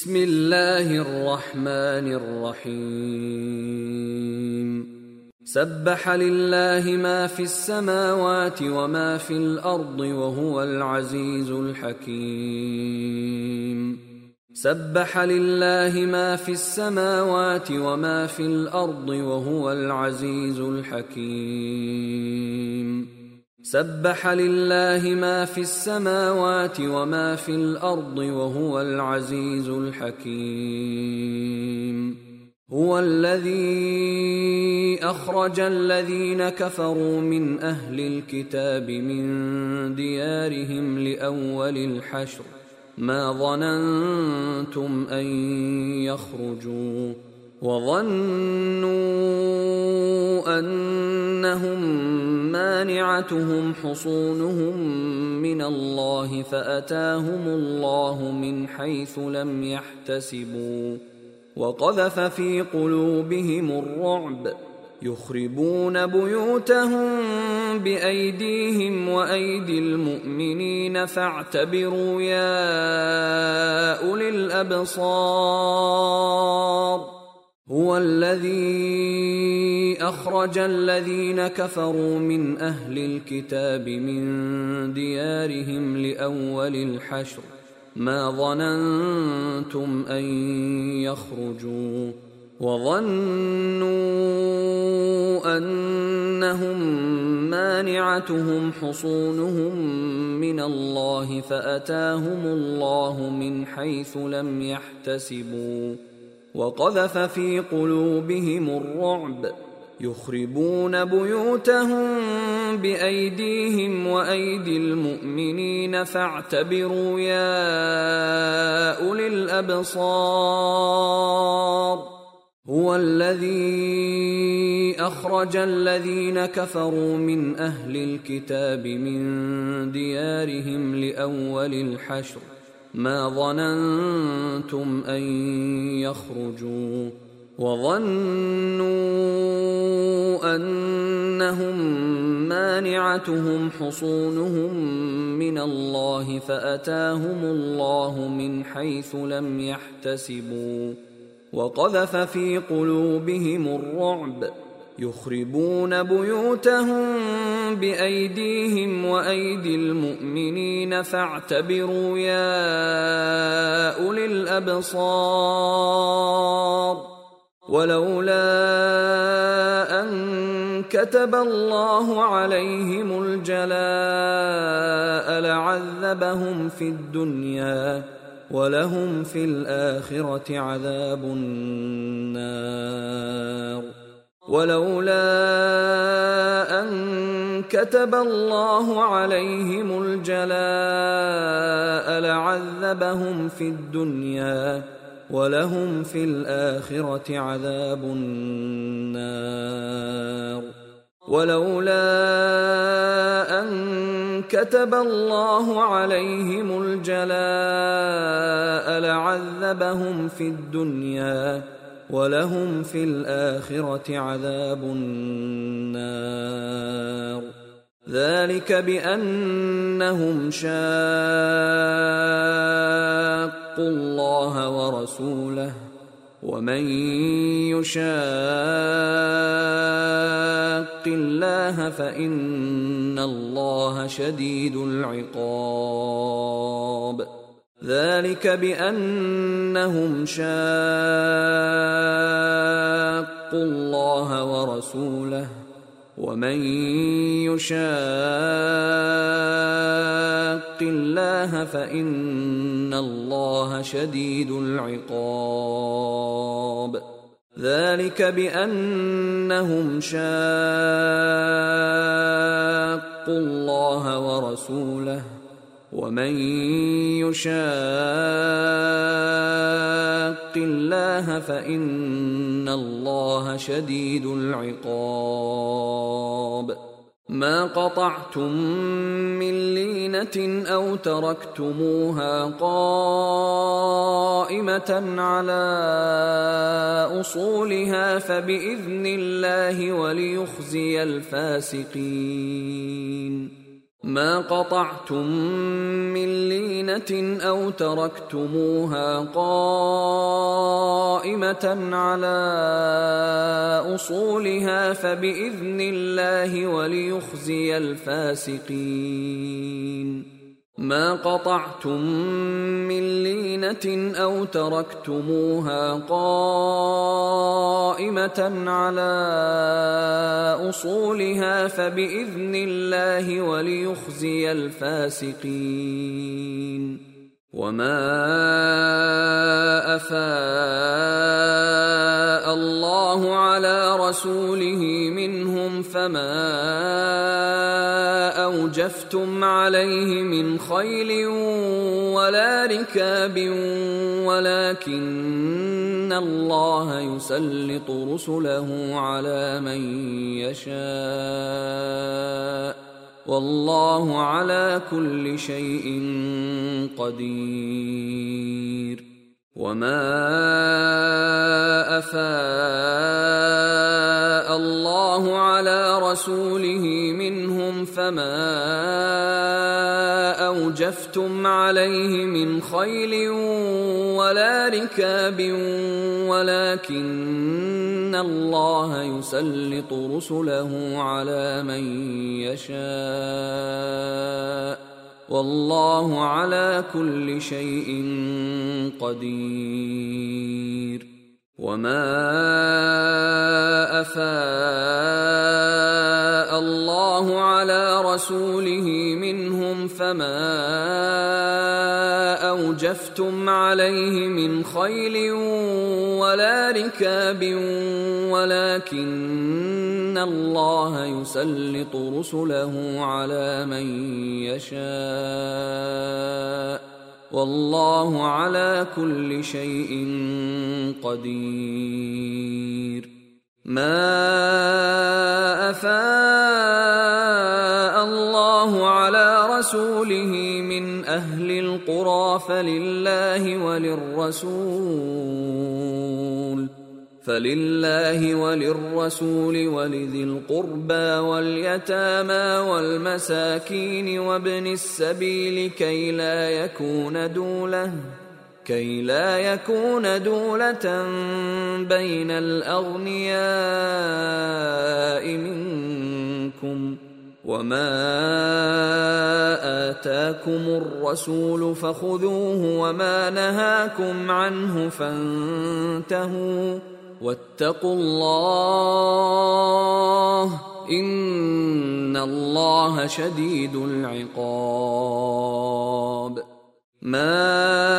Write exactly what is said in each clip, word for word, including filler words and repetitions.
بسم الله الرحمن الرحيم سبح لله ما في السماوات وما في الأرض وهو العزيز الحكيم سبح لله ما في السماوات وما في الأرض وهو العزيز الحكيم سبح لله ما في السماوات وما في الأرض وهو العزيز الحكيم هو الذي أخرج الذين كفروا من أهل الكتاب من ديارهم لأول الحشر ما ظننتم أن يخرجوا وظنوا أنهم مانعتهم حصونهم من الله فأتاهم الله من حيث لم يحتسبوا وقذف في قلوبهم الرعب يخربون بيوتهم بأيديهم وأيدي المؤمنين فاعتبروا يا أولي الأبصار هو الذي أخرج الذين كفروا من أهل الكتاب من ديارهم لأول الحشر ما ظننتم أن يخرجوا وظنوا أنهم مانعتهم حصونهم من الله فأتاهم الله من حيث لم يحتسبوا وقذف في قلوبهم الرعب يخربون بيوتهم بأيديهم وأيدي المؤمنين فاعتبروا يا أولي الأبصار هو الذي أخرج الذين كفروا من أهل الكتاب من ديارهم لأول الحشر ما ظننتم أن يخرجوا وظنوا أنهم مانعتهم حصونهم من الله فأتاهم الله من حيث لم يحتسبوا وقذف في قلوبهم الرعب يخربون بيوتهم بأيديهم وأيدي المؤمنين فاعتبروا يا أولي الأبصار ولولا أن كتب الله عليهم الجلاء لعذبهم في الدنيا ولهم في الآخرة عذاب النار ولولا أن كتب الله عليهم الجلاء لعذبهم في الدنيا ولهم في الآخرة عذاب النار ولولا أن كتب الله عليهم الجلاء لعذبهم في الدنيا ولهم في الآخرة عذاب النار ذلك بأنهم شاقوا الله ورسوله ومن يشاق الله فإن الله شديد العقاب ذلك بأنهم شاقوا الله ورسوله ومن يشاق الله فإن الله شديد العقاب ذلك بأنهم شاقوا الله ورسوله ومن يشاق الله فإن الله شديد العقاب ما قطعتم من لينة أو تركتموها قائمة على أصولها فبإذن الله وليخزي الفاسقين ما قطعتم من لينة أو تركتموها قائمة على أصولها فبإذن الله وليخزي الفاسقين. ما قطعتم من لينة أو تركتموها قائمة على أصولها فبإذن الله وليخزي الفاسقين. وما أفاء الله على رسوله منهم فما أوجفتم عليه من خيل ولا ركاب ولكن الله يسلط رسله على من يشاء والله على كل شيء قدير. وما أفاء الله على رسوله منهم فما أوجفتم عليه من خيل ولا ركاب ولكن الله يسلط رسله على من يشاء والله على كل شيء قدير. وما أفاء الله على رسوله منهم فما أوجفتم عليه من خيل ولا ركاب ولكن الله يسلط رسله على من يشاء والله على كل شيء قدير. ما أفاء الله على رسوله من أهل القرى فلله وللرسول فلله وللرسول ولذي القربى واليتامى والمساكين وابن السبيل كي لا يكون دولة كي لا يكون دولة بين الأغنياء منكم. وما آتاكم الرسول فخذوه وما نهاكم عنه فانتهوا واتقوا الله إن الله شديد العقاب. ما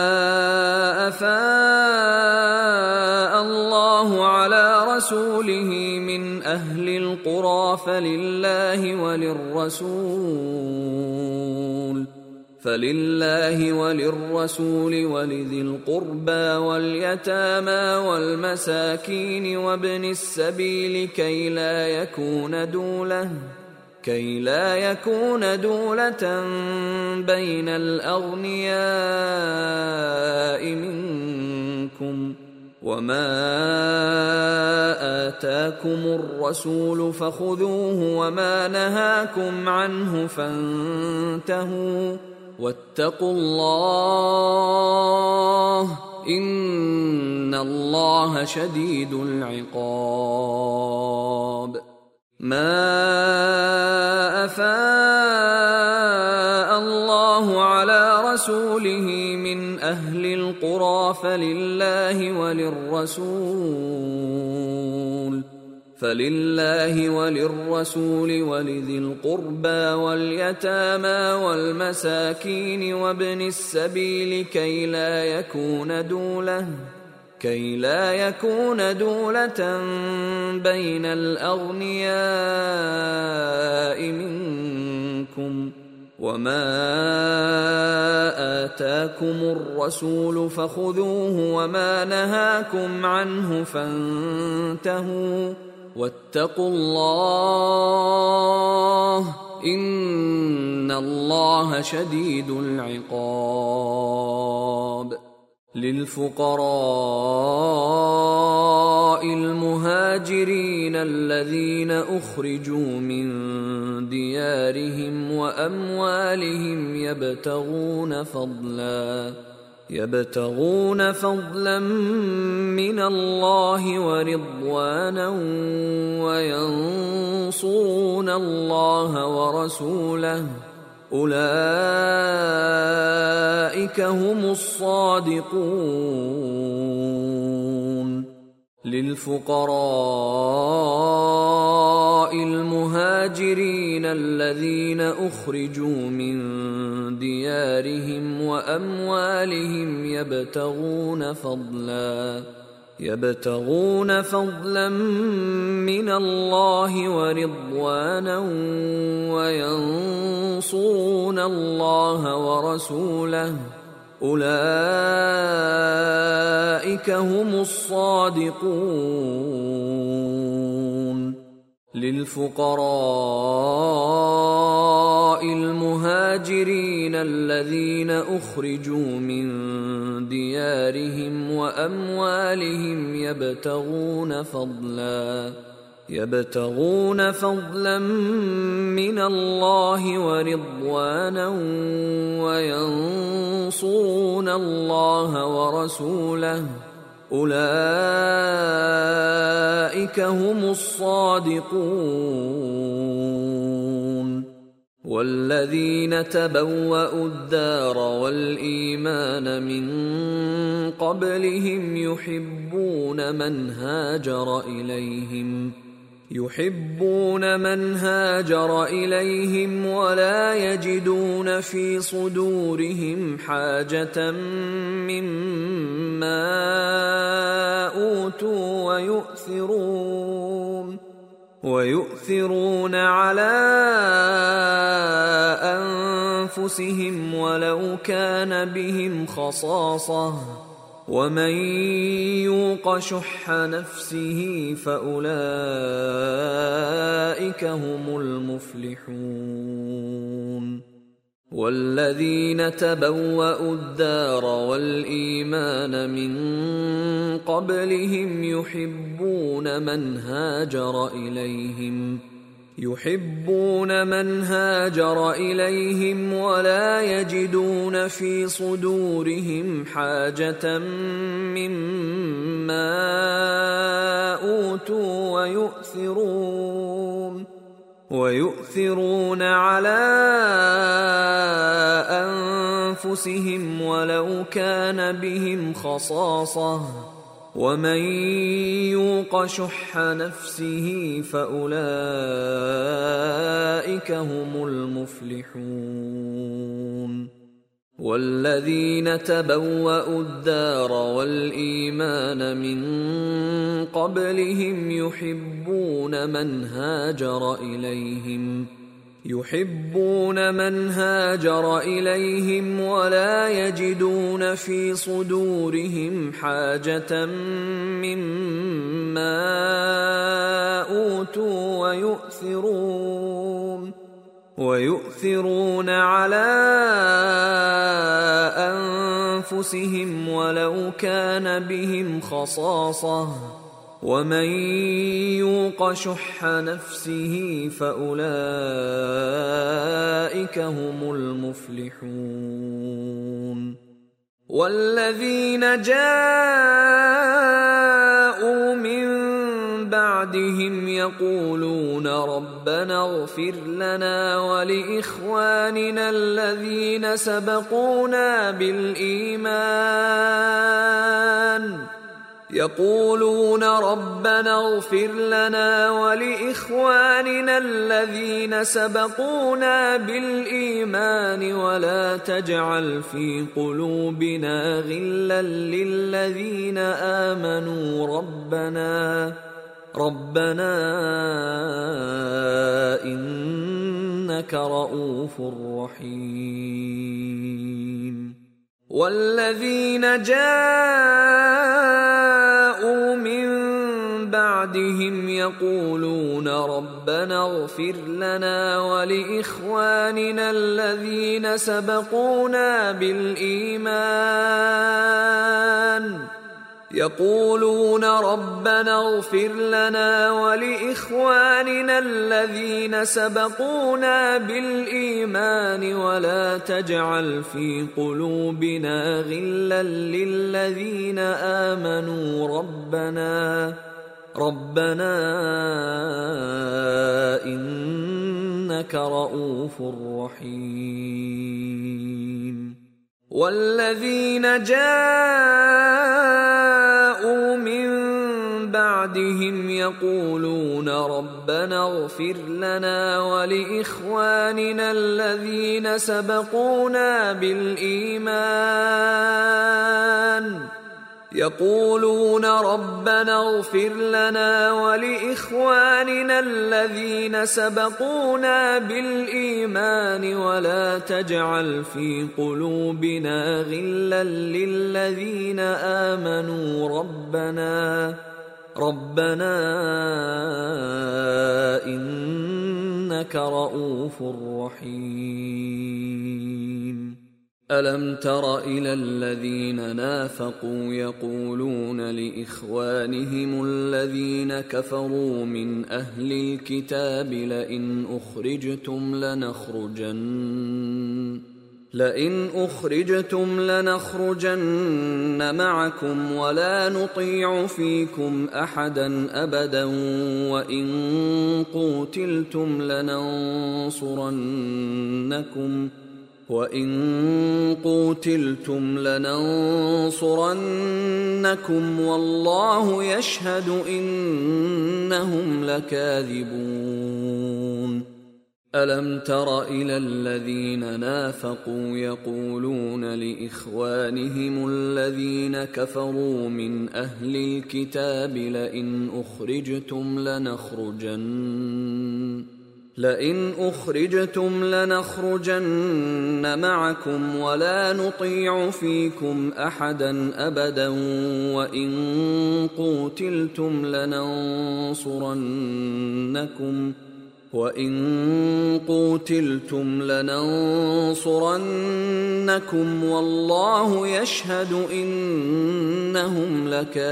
أفاء الله على رسوله من أهل القرى فلله وللرسول فلله وللرسول ولذي القربى واليتامى والمساكين وابن السبيل كي لا يكون دولة كي لا يكون دولة بين الأغنياء منكم. وما آتاكم الرسول فخذوه وما نهاكم عنه فانتهوا واتقوا الله إن الله شديد العقاب. ما أفاء الله على رسوله من أهل القرى فلله وللرسول فلله وللرسول ولذي القربى واليتامى والمساكين وابن السبيل كي لا يكون دولة كي لا يكون دولة بين الأغنياء منكم. وما آتاكم الرسول فخذوه وما نهاكم عنه فانتهوا واتقوا الله إن الله شديد العقاب. للفقراء المهاجرين الذين أخرجوا من ديارهم وأموالهم يبتغون فضلا يبتغون فضلا من الله ورضوانا وينصرون الله ورسوله أولئك هم الصادقون. للفقراء المهاجرين الذين أخرجوا من ديارهم وأموالهم يبتغون فضلا يبتغون فضلا من الله ورضوانا وينصرون الله ورسوله أولئك هم الصادقون. للفقراء المهاجرين الذين أخرجوا من ديارهم وأموالهم يبتغون فضلا يبتغون فضلا من الله ورضوانا وينصرون الله ورسوله أولئك هم الصادقون. والذين تبوأوا الدار والإيمان من قبلهم يحبون من هاجر إليهم يحبون من هاجر إليهم ولا يجدون في صدورهم حاجة مما أوتوا ويؤثرون ويؤثرون على أنفسهم ولو كان بهم خصاصة ومن يوق شح نفسه فأولئك هم المفلحون. والذين تبوأوا الدار والإيمان من قبلهم يحبون من هاجر إليهم يحبون من هاجر إليهم ولا يجدون في صدورهم حاجة مما أوتوا ويؤثرون ويؤثرون على أنفسهم ولو كان بهم خصاصة ومن يوق شح نفسه فأولئك هم المفلحون. والذين تبوأوا الدار والإيمان من قبلهم يحبون من هاجر إليهم يحبون من هاجر إليهم ولا يجدون في صدورهم حاجة مما أوتوا ويؤثرون ويؤثرون على أنفسهم ولو كان بهم خصاصة ومن يوق شح نفسه فأولئك هم المفلحون. والذين جاءوا من بعدهم يقولون ربنا اغفر لنا ولإخواننا الذين سبقونا بالإيمان يقولون ربنا اغفر لنا ولإخواننا الذين سبقونا بالإيمان ولا تجعل في قلوبنا غلا للذين آمنوا ربنا ربنا إنك رؤوف رحيم. والذين جاءوا من بعدهم يقولون ربنا اغفر لنا ولإخواننا الذين سبقونا بالإيمان يقولون ربنا اغفر لنا ولإخواننا الذين سبقونا بالإيمان ولا تجعل في قلوبنا غلا للذين آمنوا ربنا ربنا إنك رؤوف رحيم. والذين جاءوا من بعدهم يقولون ربنا اغفر لنا ولإخواننا الذين سبقونا بالإيمان يقولون ربنا اغفر لنا ولإخواننا الذين سبقونا بالإيمان ولا تجعل في قلوبنا غلا للذين آمنوا ربنا ربنا إنك رؤوف رحيم. ألم تر إلى الذين نافقوا يقولون لإخوانهم الذين كفروا من أهل الكتاب لئن أخرجتم لنخرجن لئن أخرجتم لنخرجن معكم ولا نطيع فيكم أحدا أبدا وإن قوتلتم لننصرنكم وَإِن قُوتِلْتُمْ لَنَنصُرَنَّكُمْ وَاللَّهُ يَشْهَدُ إِنَّهُمْ لَكَاذِبُونَ. أَلَمْ تَرَ إِلَى الَّذِينَ نَافَقُوا يَقُولُونَ لِإِخْوَانِهِمُ الَّذِينَ كَفَرُوا مِنْ أَهْلِ الْكِتَابِ لَئِنْ أُخْرِجْتُمْ لَنَخْرُجَنَّ لئن أخرجتم لنخرجن معكم ولا نطيع فيكم أحدا أبدا وإن قوتلتم لننصرنكم وإن قوتلتم لننصرنكم والله يشهد إنهم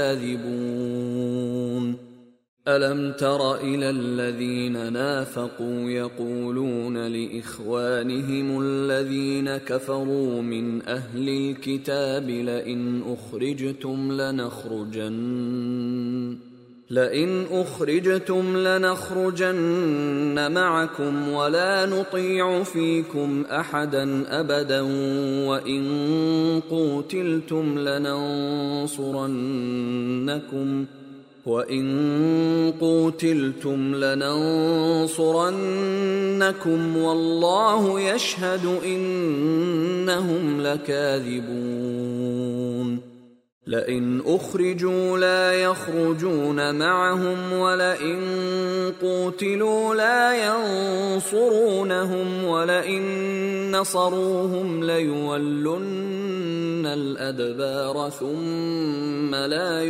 لكاذبون. ألم تر إلى الذين نافقوا يقولون لإخوانهم الذين كفروا من أهل الكتاب لئن أخرجتم لنخرجن لئن أخرجتم لنخرجن معكم ولا نطيع فيكم أحدا أبدا وإن قوتلتم لننصرنكم وَإِن قُوتِلْتُمْ لَنَنصُرَنَّكُمْ وَاللَّهُ يَشْهَدُ إِنَّهُمْ لَكَاذِبُونَ. لئن أخرجوا لا يخرجون معهم ولئن قوتلوا لا ينصرونهم ولئن نصروهم ليولن الأدبار ثم لا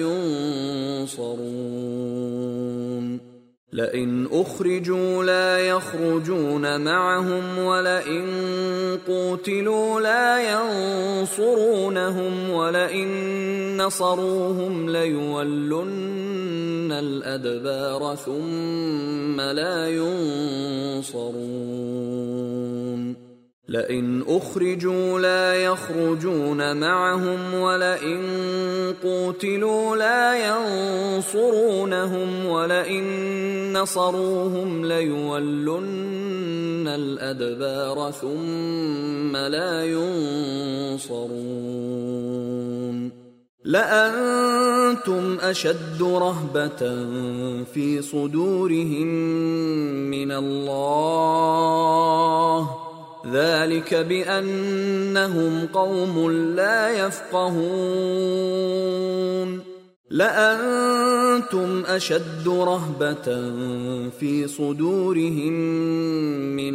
ينصرون. لئن أخرجوا لا يخرجون معهم ولئن قوتلوا لا ينصرونهم ولئن نصروهم ليولن الأدبار ثم لا ينصرون. لئن أخرجوا لا يخرجون معهم ولئن قوتلوا لا ينصرونهم ولئن نصروهم ليولن الأدبار ثم لا ينصرون. لأنتم أشد رهبة في صدورهم من الله ذلك بأنهم قوم لا يفقهون. لأنتم أشد رهبة في صدورهم من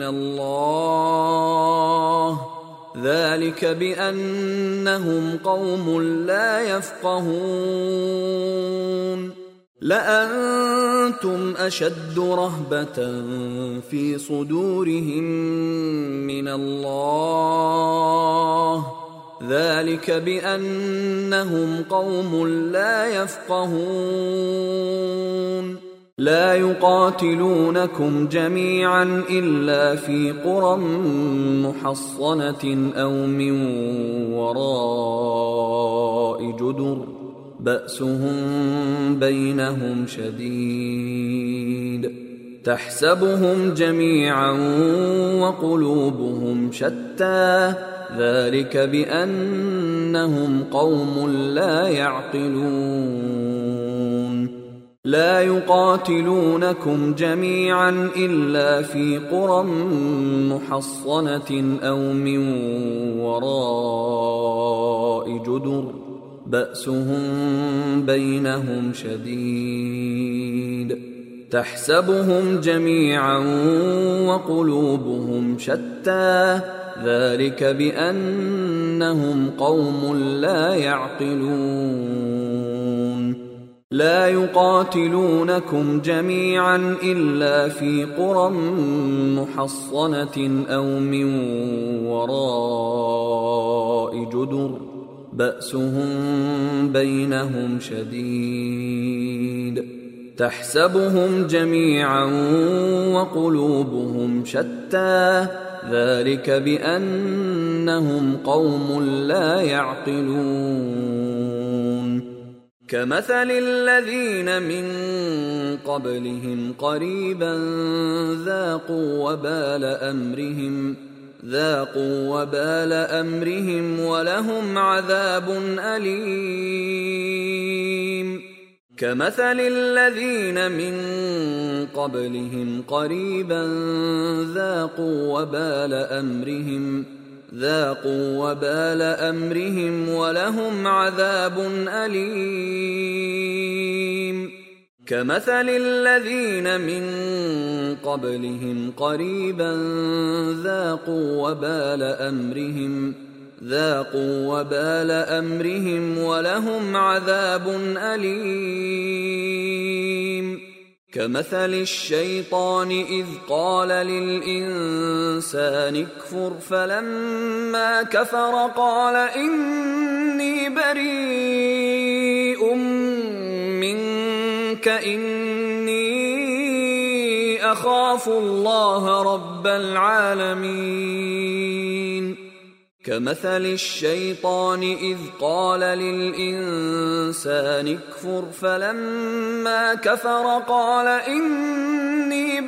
الله ذلك بأنهم قوم لا يفقهون. لأنتم أشد رهبة في صدورهم من الله ذلك بأنهم قوم لا يفقهون لا يقاتلونكم جميعا إلا في قرى محصنة أو من وراء جدر بأسهم بينهم شديد تحسبهم جميعا وقلوبهم شتى ذلك بأنهم قوم لا يعقلون لا يقاتلونكم جميعا إلا في قرى محصنة أو من وراء جدر بأسهم بينهم شديد تحسبهم جميعا وقلوبهم شتى ذلك بأنهم قوم لا يعقلون لا يقاتلونكم جميعا إلا في قرى محصنة أو من وراء جدر بأسهم بينهم شديد تحسبهم جميعا وقلوبهم شتى ذلك بأنهم قوم لا يعقلون كمثل الذين من قبلهم قريبا ذاقوا وبال أمرهم ذاقوا وبال أمرهم ولهم عذاب أليم كمثل الذين من قبلهم قريبا ذاقوا وبال أمرهم ذاقوا وبال أمرهم ولهم عذاب أليم كمثل الذين من قبلهم قريبا ذاقوا وبال أمرهم ذاقوا وبال أمرهم ولهم عذاب أليم كمثل الشيطان إذ قال للإنسان اكفر فلما كفر قال إني بريء منك إني أخاف الله رب العالمين كمثل الشيطان إذ قال للإنسان اكفر فلما كفر قال إني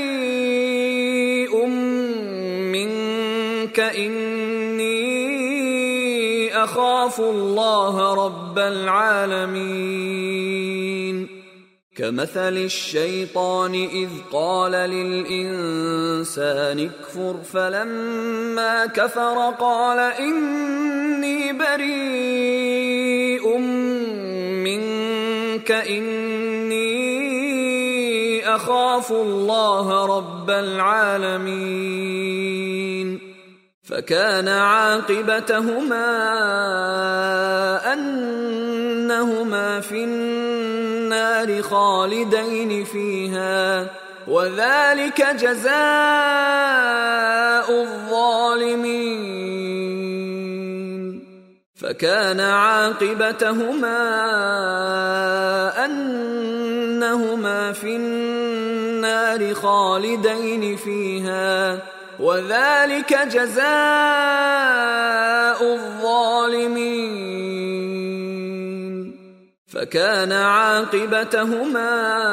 بريء منك إني أخاف الله رب العالمين كمثل الشيطان إذ قال للإنسان اكفر فلما كفر قال إني بريء منك إني أخاف الله رب العالمين فكان عاقبتهما أنهما في النار خالدين فيها وذلك جزاء الظالمين فكان عاقبتهما أنهما في النار خالدين فيها وذلك جزاء الظالمين فكان عاقبتهما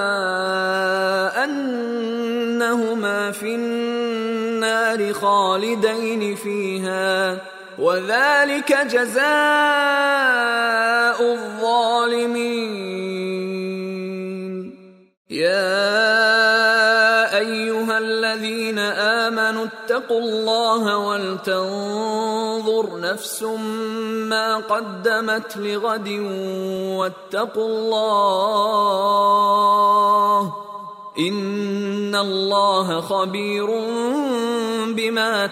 أنهما في النار خالدين فيها وذلك جزاء الظالمين يا أيها الذين آمنوا اتقوا الله ولتنظر نفس ما قدمت لغد واتقوا الله إن الله خبير بما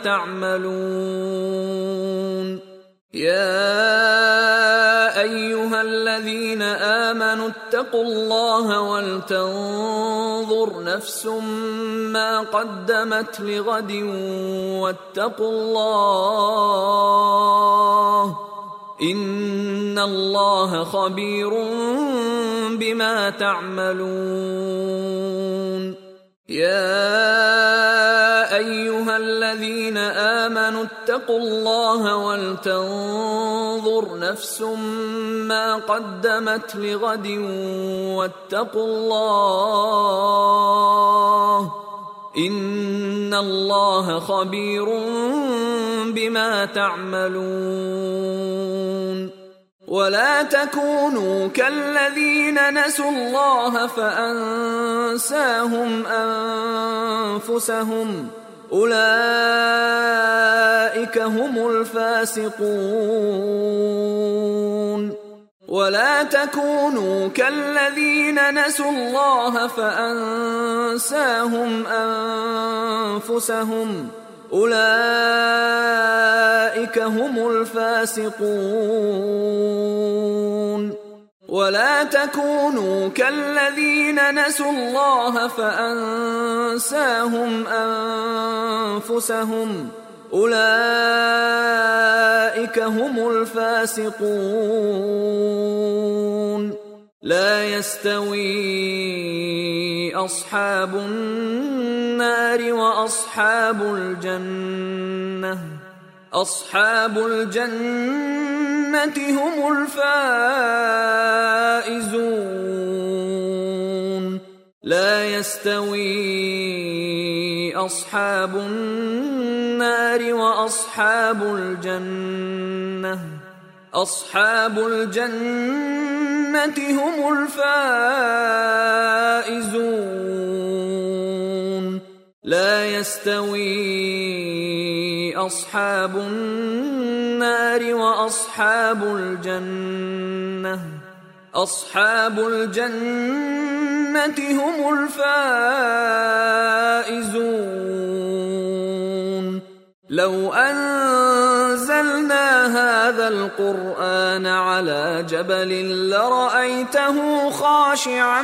تعملون يا أيها الذين آمنوا اتقوا الله ولتنظر نفس ما قدمت لغد واتقوا الله إن الله خبير بما تعملون يا أيها الذين آمنوا اتقوا الله ولتنظر نفس ما قدمت لغد واتقوا الله إن الله خبير بما تعملون ولا تكونوا كالذين نسوا الله فأنساهم أنفسهم أولئك هم الفاسقون ولا تكونوا كالذين نسوا الله فأنساهم أنفسهم أولئك هم الفاسقون ولا تكونوا كالذين نسوا الله فأنساهم أنفسهم أولئك هم الفاسقون لا يستوي أصحاب النار وأصحاب الجنة أصحاب الجنة هم الفائزون لا يستوي أصحاب النار وأصحاب الجنة أصحاب الجنة هم الفائزون لا يستوي أصحاب النار وأصحاب الجنة أصحاب الجنة هم الفائزون لو أنزلنا هذا القرآن على جبل لرأيته خاشعا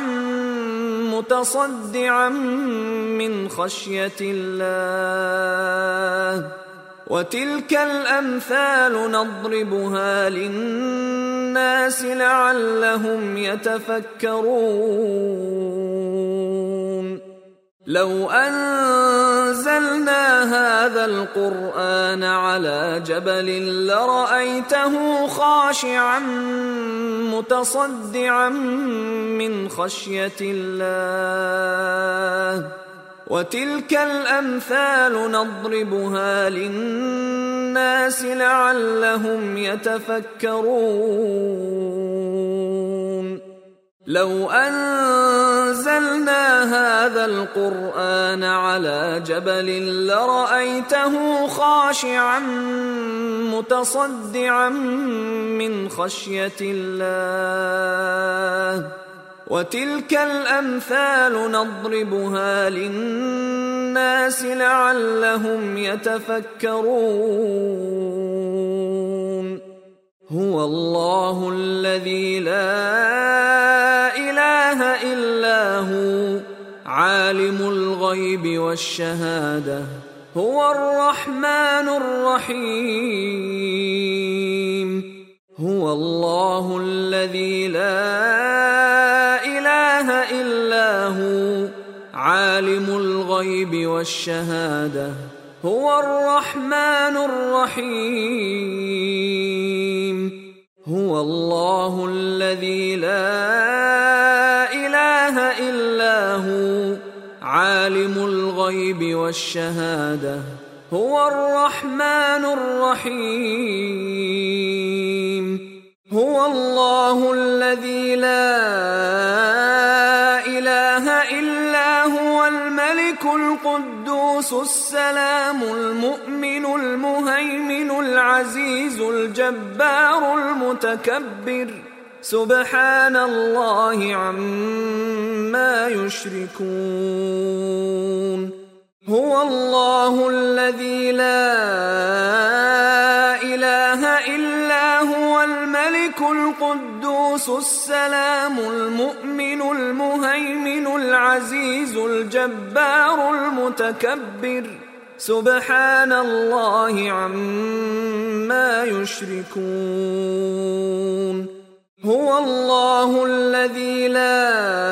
متصدعا من خشية الله وتلك الأمثال نضربها للناس لعلهم يتفكرون لو أنزلنا هذا القرآن على جبل لرأيته خاشعا متصدعا من خشية الله وتلك الأمثال نضربها للناس لعلهم يتفكرون لو أنزلنا هذا القرآن على جبل لرأيته خاشعا متصدعا من خشية الله وتلك الأمثال نضربها للناس لعلهم يتفكرون هو الله الذي لا إله إلا هو عالم الغيب والشهادة هو الرحمن الرحيم هو الله الذي لا إله إلا هو عالم الغيب والشهادة هو الرحمن الرحيم هو الله الذي لا إله إلا هو عالم الغيب والشهادة هو الرحمن الرحيم هو الله الذي لا إله إلا هو الملك القدوس السلام المؤمن المهيمن العزيز الجبار المتكبر سبحان الله عما يشركون هو الله الذي لا إله إلا هو الملك القدوس السلام المؤمن المهيمن العزيز الجبار المتكبر سبحان الله عما عما يشركون هو الله الذي لا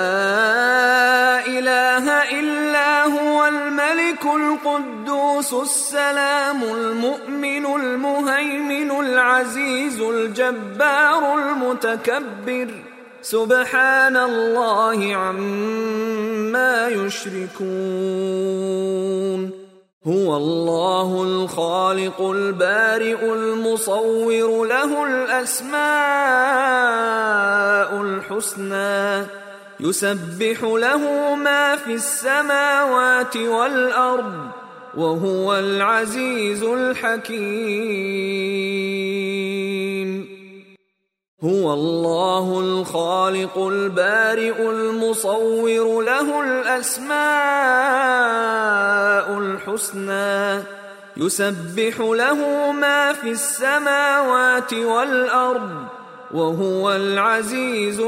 إله إلا هو الملك القدوس السلام المؤمن المهيمن العزيز الجبار المتكبر سبحان الله عما يشركون هو الله الخالق البارئ المصور له الأسماء الحسنى يسبح له ما في السماوات والأرض وهو العزيز الحكيم هو الله الخالق البارئ المصور له الأسماء الحسنى يسبح له ما في السماوات والأرض وهو العزيز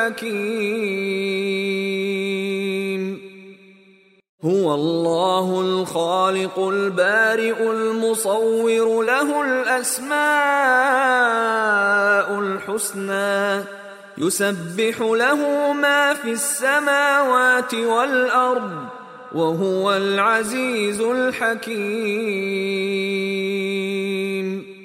الحكيم هو الله الخالق البارئ المصور له الأسماء الحسنى يسبح له ما في السماوات والأرض وهو العزيز الحكيم